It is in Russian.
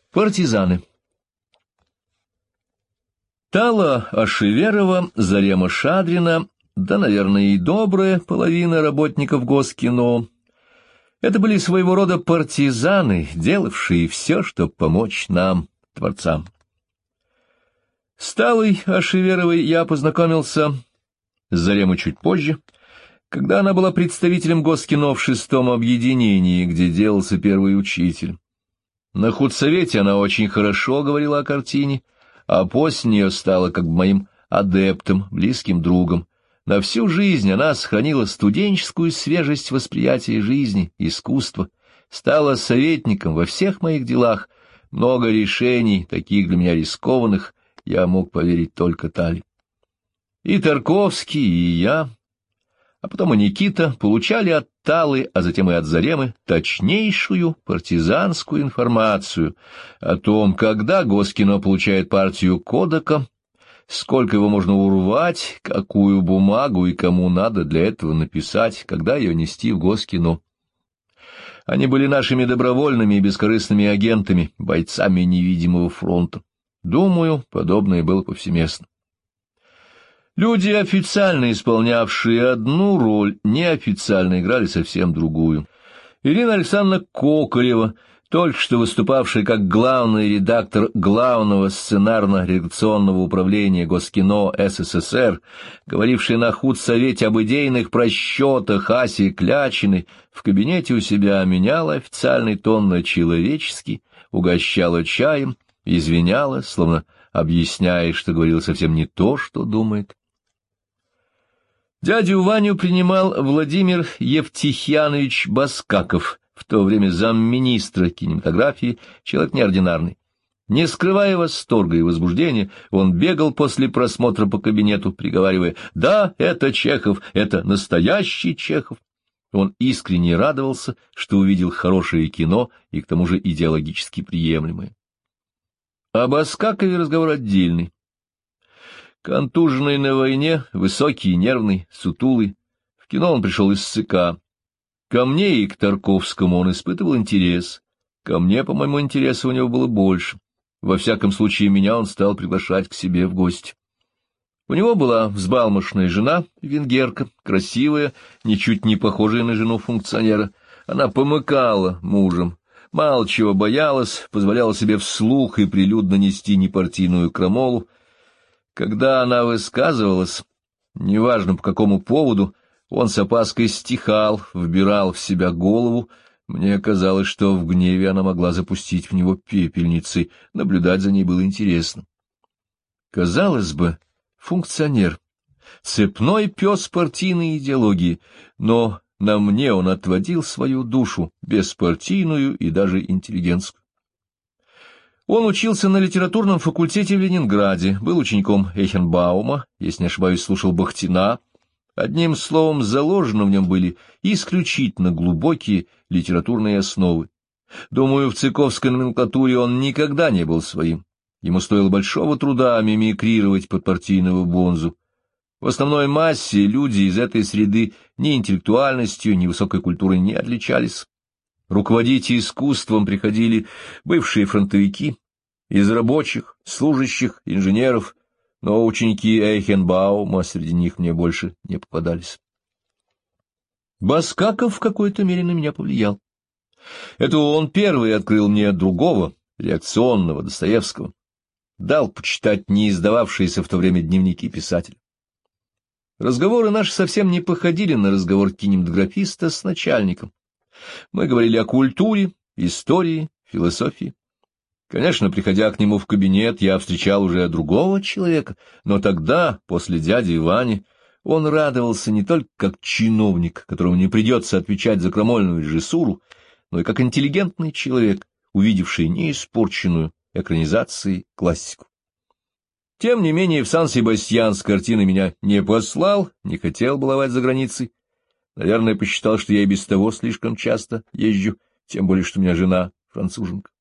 Партизаны. Тала Ашеверова, Зарема Шадрина, да, наверное, и добрая половина работников Госкино — это были своего рода партизаны, делавшие все, чтобы помочь нам, творцам. С Талой Ашеверовой я познакомился с Заремой чуть позже, когда она была представителем Госкино в 6-м объединении, где делался первый учитель. На худсовете она очень хорошо говорила о картине, а после нее стала как бы моим адептом, близким другом. На всю жизнь она сохранила студенческую свежесть восприятия жизни, искусства, стала советником во всех моих делах. Много решений, таких для меня рискованных, я мог поверить только Тале. И Тарковский, и я, а потом и Никита получали от Талы, а затем и от Заремы, точнейшую партизанскую информацию о том, когда Госкино получает партию Кодака, сколько его можно урвать, какую бумагу и кому надо для этого написать, когда ее нести в Госкино. Они были нашими добровольными и бескорыстными агентами, бойцами невидимого фронта. Думаю, подобное было повсеместно. Люди, официально исполнявшие одну роль, неофициально играли совсем другую. Ирина Александровна Кокорева, только что выступавшая как главный редактор Главного сценарно-редакционного управления Госкино СССР, говорившая на худсовете об идейных просчетах Аси Клячиной, в кабинете у себя меняла официальный тон на человеческий, угощала чаем, извиняла, словно объясняя, что говорила совсем не то, что думает. Дядю Ваню принимал Владимир Евтихьянович Баскаков, в то время замминистра кинематографии, человек неординарный. Не скрывая восторга и возбуждения, он бегал после просмотра по кабинету, приговаривая: «Да, это Чехов, это настоящий Чехов». Он искренне радовался, что увидел хорошее кино и к тому же идеологически приемлемое. О Баскакове разговор отдельный. Контуженный на войне, высокий, нервный, сутулый. В кино он пришел из ЦК. Ко мне и к Тарковскому он испытывал интерес. Ко мне, по-моему, интереса у него было больше. Во всяком случае, меня он стал приглашать к себе в гости. У него была взбалмошная жена, венгерка, красивая, ничуть не похожая на жену функционера. Она помыкала мужем, мало чего боялась, позволяла себе вслух и прилюдно нести непартийную крамолу. Когда она высказывалась, неважно по какому поводу, он с опаской стихал, вбирал в себя голову. Мне казалось, что в гневе она могла запустить в него пепельницей, наблюдать за ней было интересно. Казалось бы, функционер, цепной пес партийной идеологии, но на мне он отводил свою душу, беспартийную и даже интеллигентскую. Он учился на литературном факультете в Ленинграде, был учеником Эйхенбаума, если не ошибаюсь, слушал Бахтина. Одним словом, заложены в нем были исключительно глубокие литературные основы. Думаю, в цыковской номенклатуре он никогда не был своим. Ему стоило большого труда мимикрировать под партийного бонзу. В основной массе люди из этой среды ни интеллектуальностью, ни высокой культурой не отличались. Руководить искусством приходили бывшие фронтовики, из рабочих, служащих, инженеров, но ученики Эйхенбаума среди них мне больше не попадались. Баскаков в какой-то мере на меня повлиял. Это он первый открыл мне другого, реакционного Достоевского, дал почитать не издававшиеся в то время дневники писателя. Разговоры наши совсем не походили на разговор кинематографиста с начальником. Мы говорили о культуре, истории, философии. Конечно, приходя к нему в кабинет, я встречал уже другого человека, но тогда, после дяди Вани, он радовался не только как чиновник, которому не придется отвечать за крамольную режиссуру, но и как интеллигентный человек, увидевший неиспорченную экранизацией классику. Тем не менее, в Сан-Себастьян с картины меня не послал, не хотел баловать за границей. Наверное, посчитал, что я и без того слишком часто езжу, тем более, что у меня жена француженка.